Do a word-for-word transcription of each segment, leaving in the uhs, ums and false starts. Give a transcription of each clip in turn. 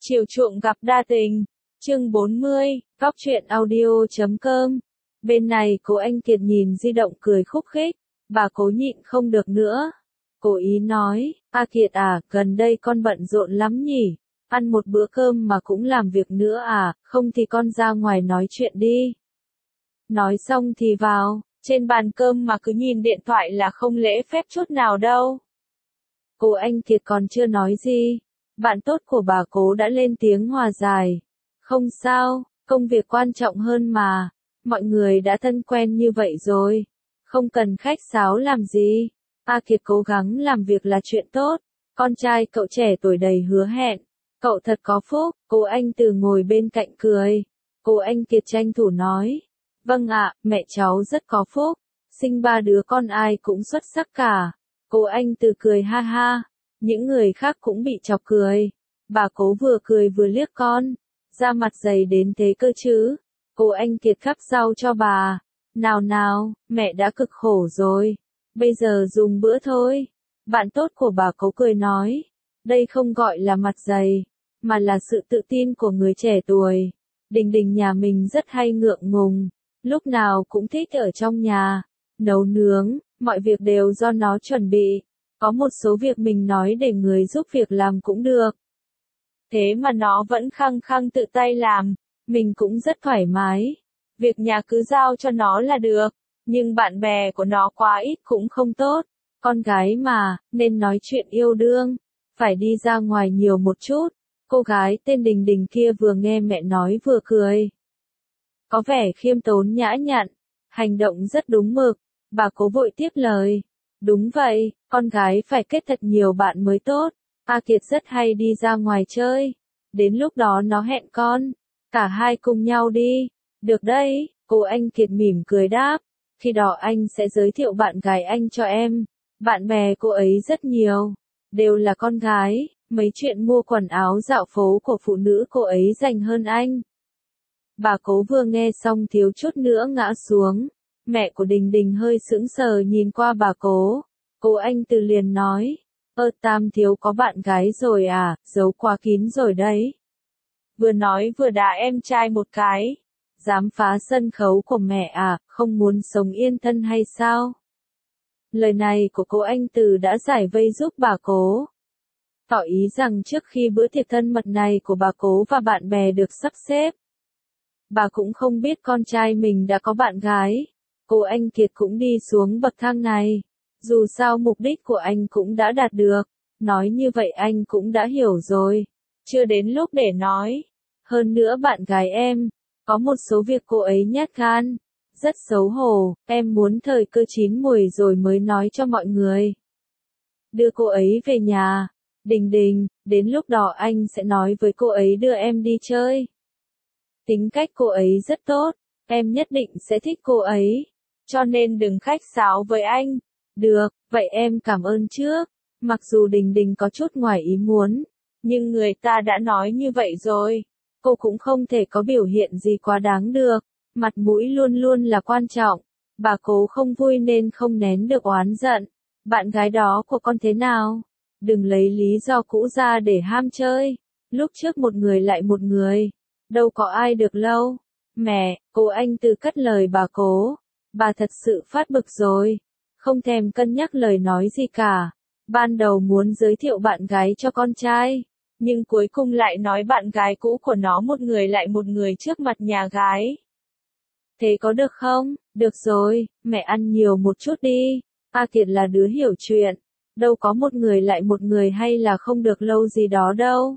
Chiều chuộng gặp đa tình. Chương bốn mươi, góc truyện audio chấm com. Bên này cô anh Kiệt nhìn di động cười khúc khích, bà cố nhịn không được nữa. Cố ý nói, A Kiệt à, gần đây con bận rộn lắm nhỉ, ăn một bữa cơm mà cũng làm việc nữa à, không thì con ra ngoài nói chuyện đi. Nói xong thì vào, trên bàn cơm mà cứ nhìn điện thoại là không lễ phép chút nào đâu. Cô anh Kiệt còn chưa nói gì, bạn tốt của bà cố đã lên tiếng hòa giải. Không sao, công việc quan trọng hơn mà, mọi người đã thân quen như vậy rồi, không cần khách sáo làm gì. A Kiệt cố gắng làm việc là chuyện tốt, con trai cậu trẻ tuổi đầy hứa hẹn, cậu thật có phúc. Cô anh Từ ngồi bên cạnh cười, cô anh Kiệt tranh thủ nói, vâng ạ, mẹ cháu rất có phúc, sinh ba đứa con ai cũng xuất sắc cả. Cô anh Từ cười ha ha, những người khác cũng bị chọc cười, bà cố vừa cười vừa liếc con, da mặt dày đến thế cơ chứ. Cô anh Kiệt khắp rau cho bà, nào nào, mẹ đã cực khổ rồi, bây giờ dùng bữa thôi. Bạn tốt của bà cố cười nói, đây không gọi là mặt dày, mà là sự tự tin của người trẻ tuổi. Đình Đình nhà mình rất hay ngượng ngùng, lúc nào cũng thích ở trong nhà, nấu nướng, mọi việc đều do nó chuẩn bị, có một số việc mình nói để người giúp việc làm cũng được. Thế mà nó vẫn khăng khăng tự tay làm, mình cũng rất thoải mái, việc nhà cứ giao cho nó là được, nhưng bạn bè của nó quá ít cũng không tốt, con gái mà, nên nói chuyện yêu đương, phải đi ra ngoài nhiều một chút. Cô gái tên Đình Đình kia vừa nghe mẹ nói vừa cười, có vẻ khiêm tốn nhã nhặn, hành động rất đúng mực. Bà cố vội tiếp lời, đúng vậy, con gái phải kết thật nhiều bạn mới tốt. A Kiệt rất hay đi ra ngoài chơi, đến lúc đó nó hẹn con, cả hai cùng nhau đi. Được đấy, cô anh Kiệt mỉm cười đáp, khi đó anh sẽ giới thiệu bạn gái anh cho em. Bạn bè cô ấy rất nhiều, đều là con gái, mấy chuyện mua quần áo dạo phố của phụ nữ cô ấy dành hơn anh. Bà cố vừa nghe xong thiếu chút nữa ngã xuống, mẹ của Đình Đình hơi sững sờ nhìn qua bà cố. Cô anh Từ liền nói, ơ Tam thiếu có bạn gái rồi à, giấu quá kín rồi đấy. Vừa nói vừa đá em trai một cái, dám phá sân khấu của mẹ à, không muốn sống yên thân hay sao? Lời này của cô anh Từ đã giải vây giúp bà cố, tỏ ý rằng trước khi bữa tiệc thân mật này của bà cố và bạn bè được sắp xếp, bà cũng không biết con trai mình đã có bạn gái. Cô anh Kiệt cũng đi xuống bậc thang này, dù sao mục đích của anh cũng đã đạt được, nói như vậy anh cũng đã hiểu rồi, chưa đến lúc để nói. Hơn nữa bạn gái em, có một số việc cô ấy nhát gan, rất xấu hổ, em muốn thời cơ chín mùi rồi mới nói cho mọi người. Đưa cô ấy về nhà, Đình Đình, đến lúc đó anh sẽ nói với cô ấy đưa em đi chơi. Tính cách cô ấy rất tốt, em nhất định sẽ thích cô ấy, cho nên đừng khách sáo với anh. Được, vậy em cảm ơn trước. Mặc dù Đình Đình có chút ngoài ý muốn, nhưng người ta đã nói như vậy rồi, cô cũng không thể có biểu hiện gì quá đáng được, mặt mũi luôn luôn là quan trọng. Bà cố không vui nên không nén được oán giận. Bạn gái đó của con thế nào? Đừng lấy lý do cũ ra để ham chơi, lúc trước một người lại một người, đâu có ai được lâu. Mẹ, cô anh Từ cắt lời bà cố, bà thật sự phát bực rồi, không thèm cân nhắc lời nói gì cả. Ban đầu muốn giới thiệu bạn gái cho con trai, nhưng cuối cùng lại nói bạn gái cũ của nó một người lại một người trước mặt nhà gái. Thế có được không? Được rồi, mẹ ăn nhiều một chút đi. A Kiệt là đứa hiểu chuyện, đâu có một người lại một người hay là không được lâu gì đó đâu.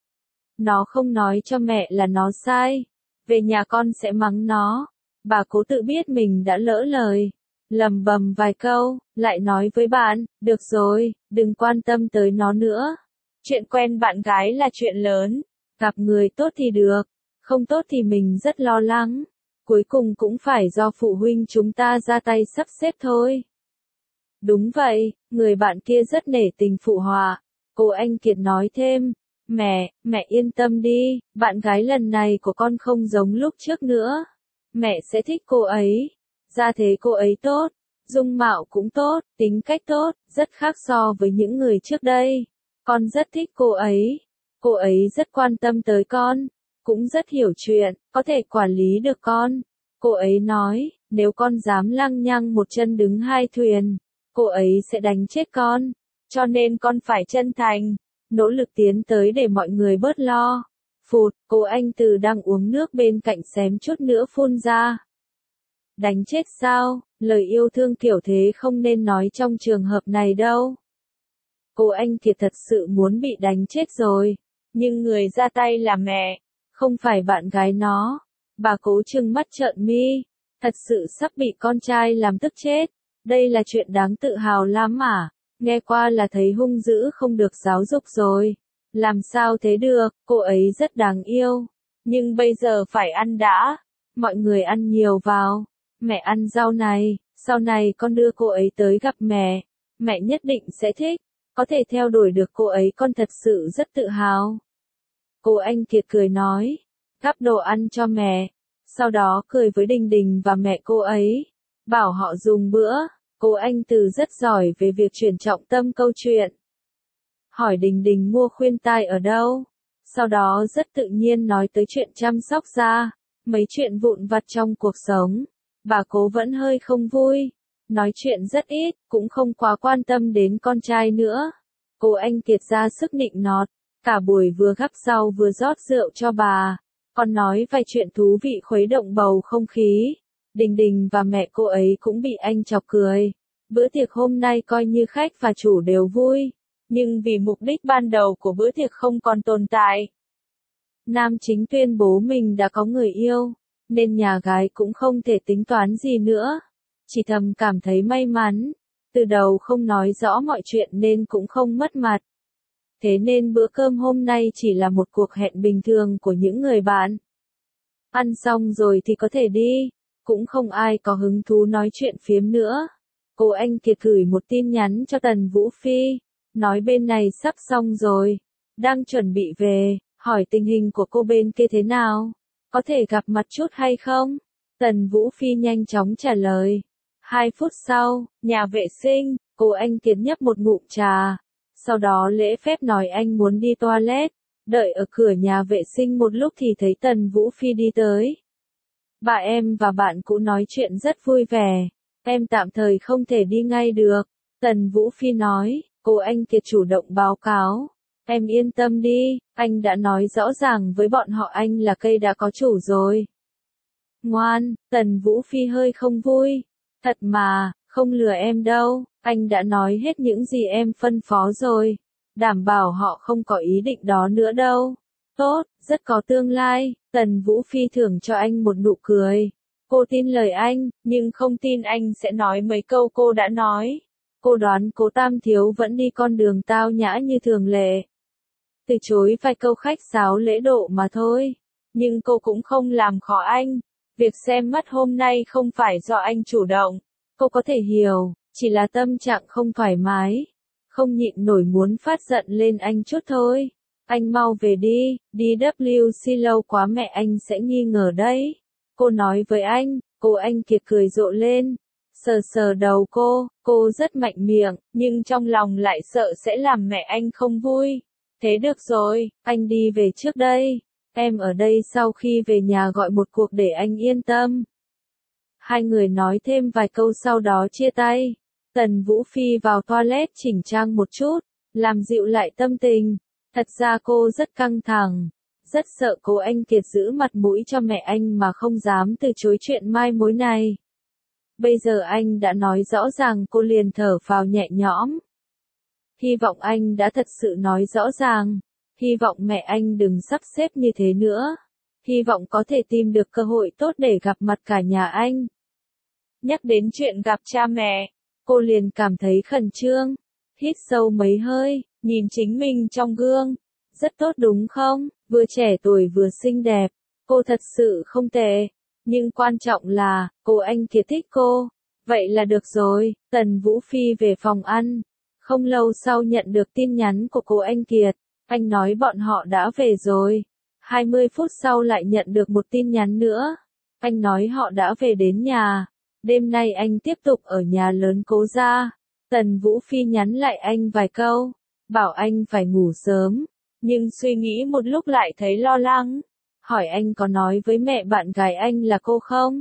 Nó không nói cho mẹ là nó sai, về nhà con sẽ mắng nó. Bà cố tự biết mình đã lỡ lời, lầm bầm vài câu, lại nói với bạn, được rồi, đừng quan tâm tới nó nữa. Chuyện quen bạn gái là chuyện lớn, gặp người tốt thì được, không tốt thì mình rất lo lắng. Cuối cùng cũng phải do phụ huynh chúng ta ra tay sắp xếp thôi. Đúng vậy, người bạn kia rất nể tình phụ họa. Cô anh Kiệt nói thêm, mẹ, mẹ yên tâm đi, bạn gái lần này của con không giống lúc trước nữa. Mẹ sẽ thích cô ấy. Gia thế cô ấy tốt, dung mạo cũng tốt, tính cách tốt, rất khác so với những người trước đây. Con rất thích cô ấy. Cô ấy rất quan tâm tới con, cũng rất hiểu chuyện, có thể quản lý được con. Cô ấy nói, nếu con dám lăng nhăng một chân đứng hai thuyền, cô ấy sẽ đánh chết con. Cho nên con phải chân thành, nỗ lực tiến tới để mọi người bớt lo. Phụt, cô anh Từ đang uống nước bên cạnh xém chút nữa phun ra. Đánh chết sao, lời yêu thương kiểu thế không nên nói trong trường hợp này đâu. Cô anh Kiệt thật sự muốn bị đánh chết rồi, nhưng người ra tay là mẹ, không phải bạn gái nó. Bà Cố trừng mắt trợn mi, thật sự sắp bị con trai làm tức chết. Đây là chuyện đáng tự hào lắm à, nghe qua là thấy hung dữ không được giáo dục rồi. Làm sao thế được, cô ấy rất đáng yêu, nhưng bây giờ phải ăn đã. Mọi người ăn nhiều vào, mẹ ăn rau này, sau này con đưa cô ấy tới gặp mẹ, mẹ nhất định sẽ thích, có thể theo đuổi được cô ấy con thật sự rất tự hào. Cô anh Kiệt cười nói, gắp đồ ăn cho mẹ, sau đó cười với Đình Đình và mẹ cô ấy, bảo họ dùng bữa. Cô anh Từ rất giỏi về việc chuyển trọng tâm câu chuyện. Hỏi Đình Đình mua khuyên tai ở đâu, sau đó rất tự nhiên nói tới chuyện chăm sóc da, mấy chuyện vụn vặt trong cuộc sống. Bà Cố vẫn hơi không vui, nói chuyện rất ít, cũng không quá quan tâm đến con trai nữa. Cô anh Kiệt ra sức nịnh nọt, cả buổi vừa gắp rau vừa rót rượu cho bà, còn nói vài chuyện thú vị khuấy động bầu không khí. Đình Đình và mẹ cô ấy cũng bị anh chọc cười. Bữa tiệc hôm nay coi như khách và chủ đều vui, nhưng vì mục đích ban đầu của bữa tiệc không còn tồn tại. Nam chính tuyên bố mình đã có người yêu, nên nhà gái cũng không thể tính toán gì nữa. Chỉ thầm cảm thấy may mắn, từ đầu không nói rõ mọi chuyện nên cũng không mất mặt. Thế nên bữa cơm hôm nay chỉ là một cuộc hẹn bình thường của những người bạn. Ăn xong rồi thì có thể đi, cũng không ai có hứng thú nói chuyện phiếm nữa. Cô anh Kiệt gửi một tin nhắn cho Tần Vũ Phi, nói bên này sắp xong rồi, đang chuẩn bị về, hỏi tình hình của cô bên kia thế nào, có thể gặp mặt chút hay không? Tần Vũ Phi nhanh chóng trả lời. Hai phút sau, nhà vệ sinh, cô anh Kiệt nhấp một ngụm trà, sau đó lễ phép nói anh muốn đi toilet, đợi ở cửa nhà vệ sinh một lúc thì thấy Tần Vũ Phi đi tới. Bà em và bạn cũ nói chuyện rất vui vẻ, em tạm thời không thể đi ngay được, Tần Vũ Phi nói. Cô anh Kiệt chủ động báo cáo, em yên tâm đi, anh đã nói rõ ràng với bọn họ anh là cây đã có chủ rồi. Ngoan, Tần Vũ Phi hơi không vui, thật mà, không lừa em đâu, anh đã nói hết những gì em phân phó rồi, đảm bảo họ không có ý định đó nữa đâu. Tốt, rất có tương lai, Tần Vũ Phi thưởng cho anh một nụ cười. Cô tin lời anh, nhưng không tin anh sẽ nói mấy câu cô đã nói. Cô đoán Cố Tam Thiếu vẫn đi con đường tao nhã như thường lệ. Từ chối vài câu khách sáo lễ độ mà thôi. Nhưng cô cũng không làm khó anh. Việc xem mắt hôm nay không phải do anh chủ động. Cô có thể hiểu, chỉ là tâm trạng không thoải mái. Không nhịn nổi muốn phát giận lên anh chút thôi. Anh mau về đi, đi W C lâu quá mẹ anh sẽ nghi ngờ đấy. Cô nói với anh, cô anh Kiệt cười rộ lên. Sờ sờ đầu cô, cô rất mạnh miệng, nhưng trong lòng lại sợ sẽ làm mẹ anh không vui. Thế được rồi, anh đi về trước đây. Em ở đây sau khi về nhà gọi một cuộc để anh yên tâm. Hai người nói thêm vài câu sau đó chia tay. Tần Vũ Phi vào toilet chỉnh trang một chút, làm dịu lại tâm tình. Thật ra cô rất căng thẳng, rất sợ cô anh Kiệt giữ mặt mũi cho mẹ anh mà không dám từ chối chuyện mai mối này. Bây giờ anh đã nói rõ ràng, cô liền thở phào nhẹ nhõm. Hy vọng anh đã thật sự nói rõ ràng. Hy vọng mẹ anh đừng sắp xếp như thế nữa. Hy vọng có thể tìm được cơ hội tốt để gặp mặt cả nhà anh. Nhắc đến chuyện gặp cha mẹ, cô liền cảm thấy khẩn trương. Hít sâu mấy hơi, nhìn chính mình trong gương. Rất tốt đúng không? Vừa trẻ tuổi vừa xinh đẹp. Cô thật sự không tệ. Nhưng quan trọng là, cô anh Kiệt thích cô. Vậy là được rồi. Tần Vũ Phi về phòng ăn. Không lâu sau nhận được tin nhắn của cô anh Kiệt. Anh nói bọn họ đã về rồi. hai mươi phút sau lại nhận được một tin nhắn nữa. Anh nói họ đã về đến nhà. Đêm nay anh tiếp tục ở nhà lớn Cố gia. Tần Vũ Phi nhắn lại anh vài câu. Bảo anh phải ngủ sớm. Nhưng suy nghĩ một lúc lại thấy lo lắng. Hỏi anh có nói với mẹ bạn gái anh là cô không?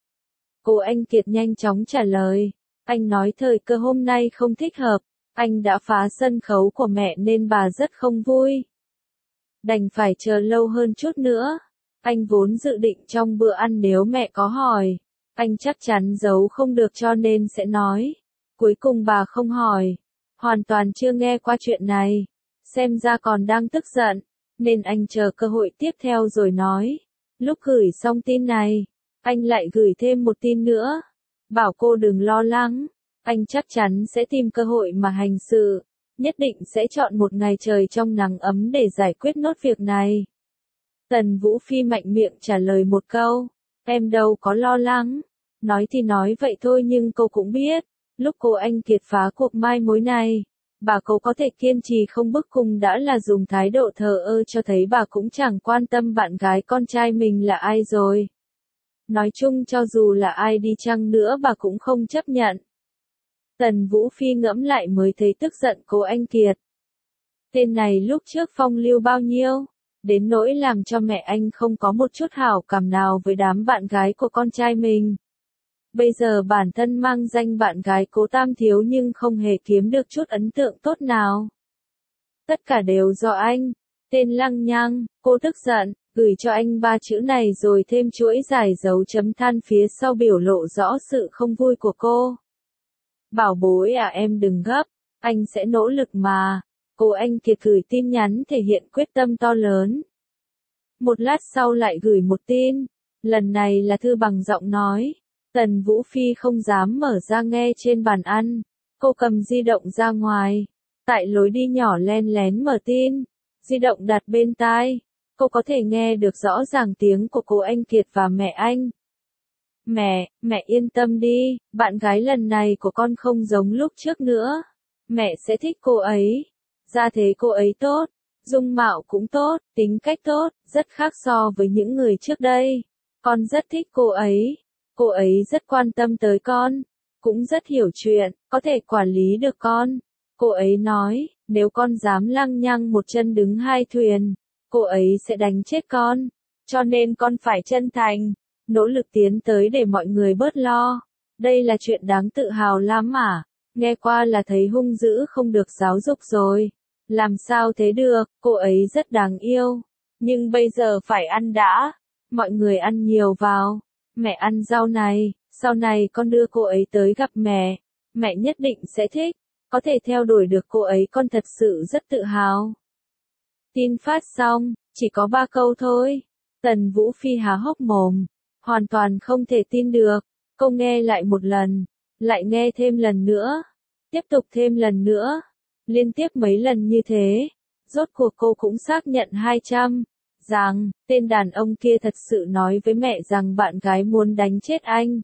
Cô Anh Kiệt nhanh chóng trả lời. Anh nói thời cơ hôm nay không thích hợp. Anh đã phá sân khấu của mẹ nên bà rất không vui. Đành phải chờ lâu hơn chút nữa. Anh vốn dự định trong bữa ăn nếu mẹ có hỏi, anh chắc chắn giấu không được cho nên sẽ nói. Cuối cùng bà không hỏi. Hoàn toàn chưa nghe qua chuyện này. Xem ra còn đang tức giận. Nên anh chờ cơ hội tiếp theo rồi nói. Lúc gửi xong tin này, anh lại gửi thêm một tin nữa. Bảo cô đừng lo lắng. Anh chắc chắn sẽ tìm cơ hội mà hành sự. Nhất định sẽ chọn một ngày trời trong nắng ấm để giải quyết nốt việc này. Tần Vũ Phi mạnh miệng trả lời một câu. Em đâu có lo lắng. Nói thì nói vậy thôi nhưng cô cũng biết. Lúc cô Anh Kiệt phá cuộc mai mối này, bà cô có thể kiên trì không bức cung đã là dùng thái độ thờ ơ cho thấy bà cũng chẳng quan tâm bạn gái con trai mình là ai rồi. Nói chung cho dù là ai đi chăng nữa bà cũng không chấp nhận. Tần Vũ Phi ngẫm lại mới thấy tức giận cô Anh Kiệt. Tên này lúc trước phong lưu bao nhiêu, đến nỗi làm cho mẹ anh không có một chút hảo cảm nào với đám bạn gái của con trai mình. Bây giờ bản thân mang danh bạn gái Cố Tam Thiếu nhưng không hề kiếm được chút ấn tượng tốt nào. Tất cả đều do anh, tên lăng nhăng, cô tức giận, gửi cho anh ba chữ này rồi thêm chuỗi dài dấu chấm than phía sau biểu lộ rõ sự không vui của cô. Bảo bối à em đừng gấp, anh sẽ nỗ lực mà. Cô Anh Kiệt gửi tin nhắn thể hiện quyết tâm to lớn. Một lát sau lại gửi một tin, lần này là thư bằng giọng nói. Tần Vũ Phi không dám mở ra nghe trên bàn ăn, cô cầm di động ra ngoài, tại lối đi nhỏ len lén mở tin, di động đặt bên tai, cô có thể nghe được rõ ràng tiếng của cô Anh Kiệt và mẹ anh. Mẹ, mẹ yên tâm đi, bạn gái lần này của con không giống lúc trước nữa, mẹ sẽ thích cô ấy, gia thế cô ấy tốt, dung mạo cũng tốt, tính cách tốt, rất khác so với những người trước đây, con rất thích cô ấy. Cô ấy rất quan tâm tới con, cũng rất hiểu chuyện, có thể quản lý được con. Cô ấy nói, nếu con dám lăng nhăng một chân đứng hai thuyền, cô ấy sẽ đánh chết con. Cho nên con phải chân thành, nỗ lực tiến tới để mọi người bớt lo. Đây là chuyện đáng tự hào lắm mà. Nghe qua là thấy hung dữ không được giáo dục rồi. Làm sao thế được, cô ấy rất đáng yêu. Nhưng bây giờ phải ăn đã. Mọi người ăn nhiều vào. Mẹ ăn rau này, sau này con đưa cô ấy tới gặp mẹ, mẹ nhất định sẽ thích, có thể theo đuổi được cô ấy con thật sự rất tự hào. Tin phát xong, chỉ có ba câu thôi. Tần Vũ Phi há hốc mồm, hoàn toàn không thể tin được. Cô nghe lại một lần, lại nghe thêm lần nữa, tiếp tục thêm lần nữa, liên tiếp mấy lần như thế. Rốt cuộc cô cũng xác nhận hai trăm. Rằng, tên đàn ông kia thật sự nói với mẹ rằng bạn gái muốn đánh chết anh.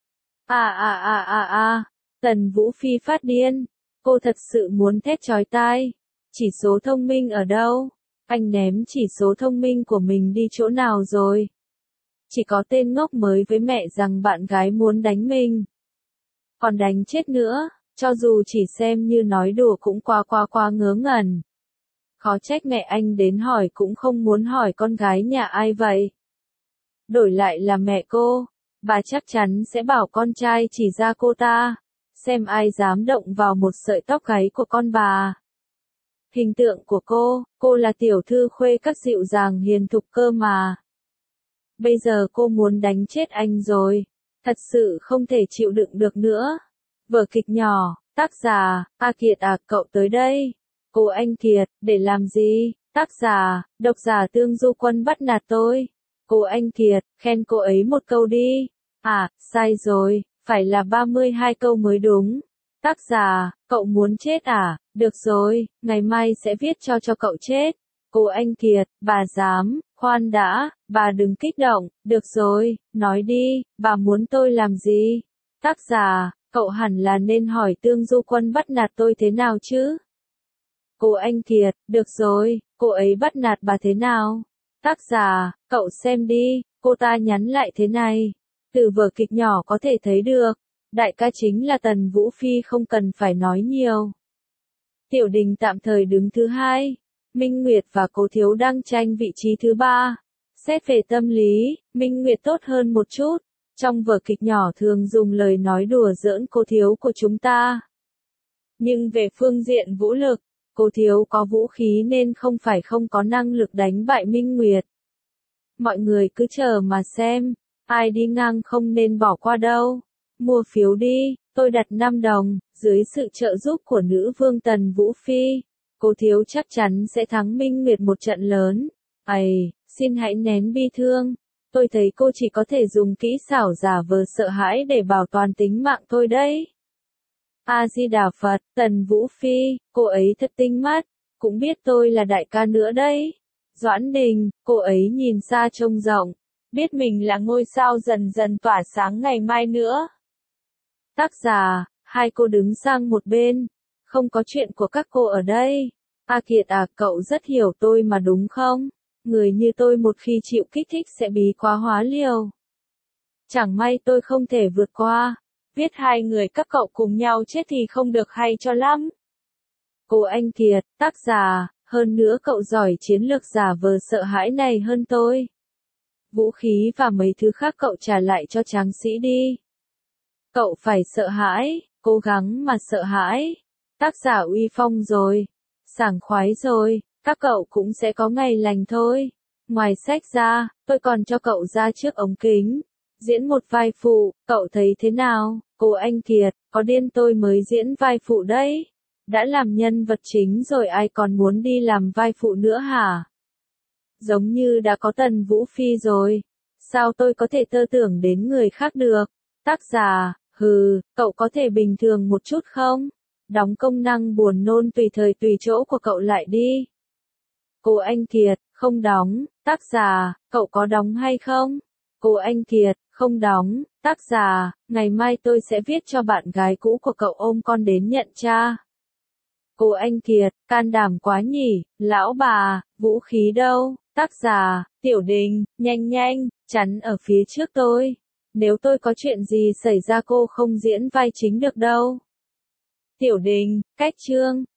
À à à à à, Tần Vũ Phi phát điên, cô thật sự muốn thét chói tai. Chỉ số thông minh ở đâu? Anh ném chỉ số thông minh của mình đi chỗ nào rồi? Chỉ có tên ngốc mới với mẹ rằng bạn gái muốn đánh mình. Còn đánh chết nữa, cho dù chỉ xem như nói đùa cũng qua qua qua ngớ ngẩn. Khó trách mẹ anh đến hỏi cũng không muốn hỏi con gái nhà ai vậy. Đổi lại là mẹ cô, bà chắc chắn sẽ bảo con trai chỉ ra cô ta, xem ai dám động vào một sợi tóc gáy của con bà. Hình tượng của cô, cô là tiểu thư khuê các dịu dàng hiền thục cơ mà. Bây giờ cô muốn đánh chết anh rồi, thật sự không thể chịu đựng được nữa. Vở kịch nhỏ, tác giả, A Kiệt à cậu tới đây. Cô Anh Kiệt, để làm gì? Tác giả, độc giả Tương Du Quân bắt nạt tôi. Cô Anh Kiệt, khen cô ấy một câu đi. À, sai rồi, phải là ba mươi hai câu mới đúng. Tác giả, cậu muốn chết à? Được rồi, ngày mai sẽ viết cho cho cậu chết. Cô Anh Kiệt, bà dám, khoan đã, bà đừng kích động, được rồi, nói đi, bà muốn tôi làm gì? Tác giả, cậu hẳn là nên hỏi Tương Du Quân bắt nạt tôi thế nào chứ? Cô Anh Kiệt, được rồi, cô ấy bắt nạt bà thế nào? Tác giả, cậu xem đi, cô ta nhắn lại thế này. Từ vở kịch nhỏ có thể thấy được, đại ca chính là Tần Vũ Phi không cần phải nói nhiều. Tiểu Đình tạm thời đứng thứ hai. Minh Nguyệt và Cố Thiếu đang tranh vị trí thứ ba. Xét về tâm lý, Minh Nguyệt tốt hơn một chút. Trong vở kịch nhỏ thường dùng lời nói đùa giỡn Cố Thiếu của chúng ta. Nhưng về phương diện vũ lực, Cố Thiếu có vũ khí nên không phải không có năng lực đánh bại Minh Nguyệt. Mọi người cứ chờ mà xem, ai đi ngang không nên bỏ qua đâu. Mua phiếu đi, tôi đặt năm đồng, dưới sự trợ giúp của nữ vương Tần Vũ Phi, Cố Thiếu chắc chắn sẽ thắng Minh Nguyệt một trận lớn. Ây, xin hãy nén bi thương, tôi thấy cô chỉ có thể dùng kỹ xảo giả vờ sợ hãi để bảo toàn tính mạng tôi đấy. A-di-đà Phật, Tần Vũ Phi, cô ấy thật tinh mắt, cũng biết tôi là đại ca nữa đấy. Doãn Đình, cô ấy nhìn xa trông rộng, biết mình là ngôi sao dần dần tỏa sáng ngày mai nữa. Tác giả, hai cô đứng sang một bên, không có chuyện của các cô ở đây. A Kiệt à, cậu rất hiểu tôi mà đúng không? Người như tôi một khi chịu kích thích sẽ bí quá hóa liều. Chẳng may tôi không thể vượt qua. Viết hai người các cậu cùng nhau chết thì không được hay cho lắm. Cô Anh Kiệt, tác giả, hơn nữa cậu giỏi chiến lược giả vờ sợ hãi này hơn tôi. Vũ khí và mấy thứ khác cậu trả lại cho tráng sĩ đi. Cậu phải sợ hãi, cố gắng mà sợ hãi. Tác giả uy phong rồi, sảng khoái rồi, các cậu cũng sẽ có ngày lành thôi. Ngoài sách ra, tôi còn cho cậu ra trước ống kính. Diễn một vai phụ, cậu thấy thế nào? Cô Anh Kiệt, có điên tôi mới diễn vai phụ đấy. Đã làm nhân vật chính rồi ai còn muốn đi làm vai phụ nữa hả? Giống như đã có Tần Vũ Phi rồi. Sao tôi có thể tơ tưởng đến người khác được? Tác giả, hừ, cậu có thể bình thường một chút không? Đóng công năng buồn nôn tùy thời tùy chỗ của cậu lại đi. Cô Anh Kiệt, không đóng. Tác giả, cậu có đóng hay không? Cô Anh Kiệt, không đóng. Tác giả, ngày mai tôi sẽ viết cho bạn gái cũ của cậu ôm con đến nhận cha. Cô Anh Kiệt, can đảm quá nhỉ, lão bà, vũ khí đâu? Tác giả, Tiểu Đình, nhanh nhanh, chắn ở phía trước tôi. Nếu tôi có chuyện gì xảy ra cô không diễn vai chính được đâu. Tiểu Đình, cách chương.